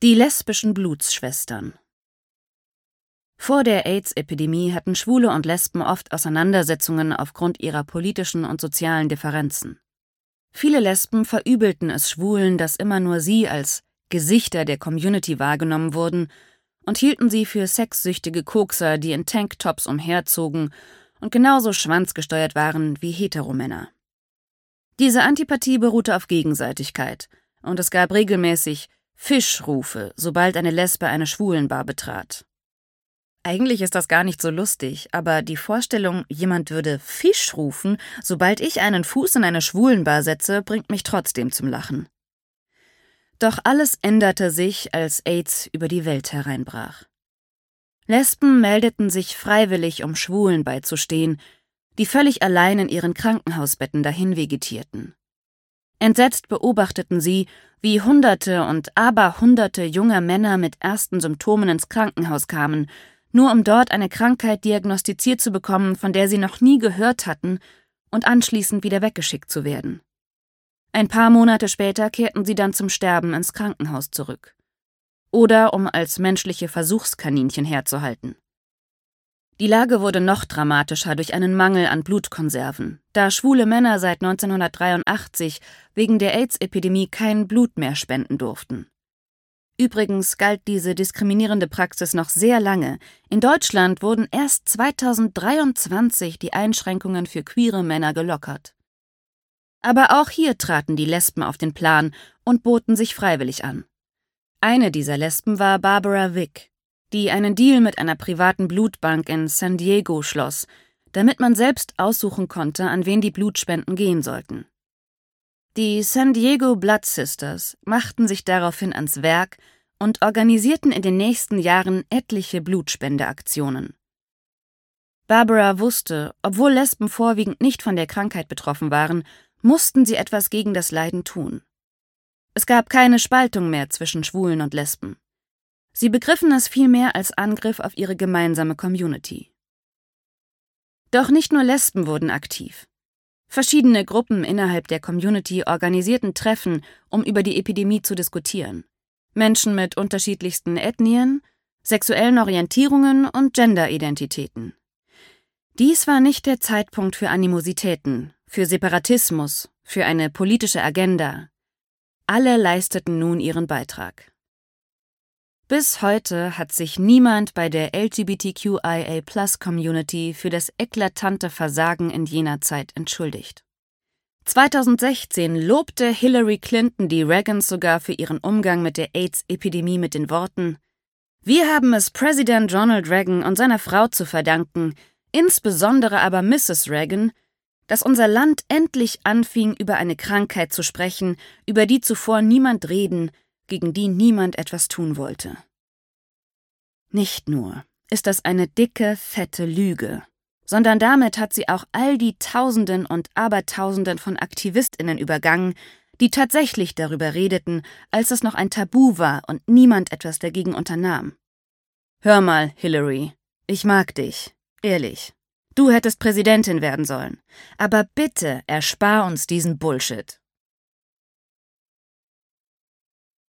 Die lesbischen Blutsschwestern. Vor der AIDS-Epidemie hatten Schwule und Lesben oft Auseinandersetzungen aufgrund ihrer politischen und sozialen Differenzen. Viele Lesben verübelten es Schwulen, dass immer nur sie als Gesichter der Community wahrgenommen wurden, und hielten sie für sexsüchtige Kokser, die in Tanktops umherzogen und genauso schwanzgesteuert waren wie Heteromänner. Diese Antipathie beruhte auf Gegenseitigkeit, und es gab regelmäßig Fischrufe, sobald eine Lesbe eine Schwulenbar betrat. Eigentlich ist das gar nicht so lustig, aber die Vorstellung, jemand würde Fisch rufen, sobald ich einen Fuß in eine Schwulenbar setze, bringt mich trotzdem zum Lachen. Doch alles änderte sich, als AIDS über die Welt hereinbrach. Lesben meldeten sich freiwillig, um Schwulen beizustehen, die völlig allein in ihren Krankenhausbetten dahin vegetierten. Entsetzt beobachteten sie, wie Hunderte und Aberhunderte junger Männer mit ersten Symptomen ins Krankenhaus kamen, nur um dort eine Krankheit diagnostiziert zu bekommen, von der sie noch nie gehört hatten, und anschließend wieder weggeschickt zu werden. Ein paar Monate später kehrten sie dann zum Sterben ins Krankenhaus zurück. Oder um als menschliche Versuchskaninchen herzuhalten. Die Lage wurde noch dramatischer durch einen Mangel an Blutkonserven, da schwule Männer seit 1983 wegen der AIDS-Epidemie kein Blut mehr spenden durften. Übrigens galt diese diskriminierende Praxis noch sehr lange. In Deutschland wurden erst 2023 die Einschränkungen für queere Männer gelockert. Aber auch hier traten die Lesben auf den Plan und boten sich freiwillig an. Eine dieser Lesben war Barbara Wick, die einen Deal mit einer privaten Blutbank in San Diego schloss, damit man selbst aussuchen konnte, an wen die Blutspenden gehen sollten. Die San Diego Blood Sisters machten sich daraufhin ans Werk und organisierten in den nächsten Jahren etliche Blutspendeaktionen. Barbara wusste, obwohl Lesben vorwiegend nicht von der Krankheit betroffen waren, mussten sie etwas gegen das Leiden tun. Es gab keine Spaltung mehr zwischen Schwulen und Lesben. Sie begriffen es vielmehr als Angriff auf ihre gemeinsame Community. Doch nicht nur Lesben wurden aktiv. Verschiedene Gruppen innerhalb der Community organisierten Treffen, um über die Epidemie zu diskutieren. Menschen mit unterschiedlichsten Ethnien, sexuellen Orientierungen und Genderidentitäten. Dies war nicht der Zeitpunkt für Animositäten, für Separatismus, für eine politische Agenda. Alle leisteten nun ihren Beitrag. Bis heute hat sich niemand bei der LGBTQIA+-Community für das eklatante Versagen in jener Zeit entschuldigt. 2016 lobte Hillary Clinton die Reagans sogar für ihren Umgang mit der AIDS-Epidemie mit den Worten: „Wir haben es Präsident Ronald Reagan und seiner Frau zu verdanken, insbesondere aber Mrs. Reagan, dass unser Land endlich anfing, über eine Krankheit zu sprechen, über die zuvor niemand reden, gegen die niemand etwas tun wollte." Nicht nur ist das eine dicke, fette Lüge, sondern damit hat sie auch all die Tausenden und Abertausenden von AktivistInnen übergangen, die tatsächlich darüber redeten, als es noch ein Tabu war und niemand etwas dagegen unternahm. Hör mal, Hillary, ich mag dich, ehrlich. Du hättest Präsidentin werden sollen, aber bitte erspar uns diesen Bullshit.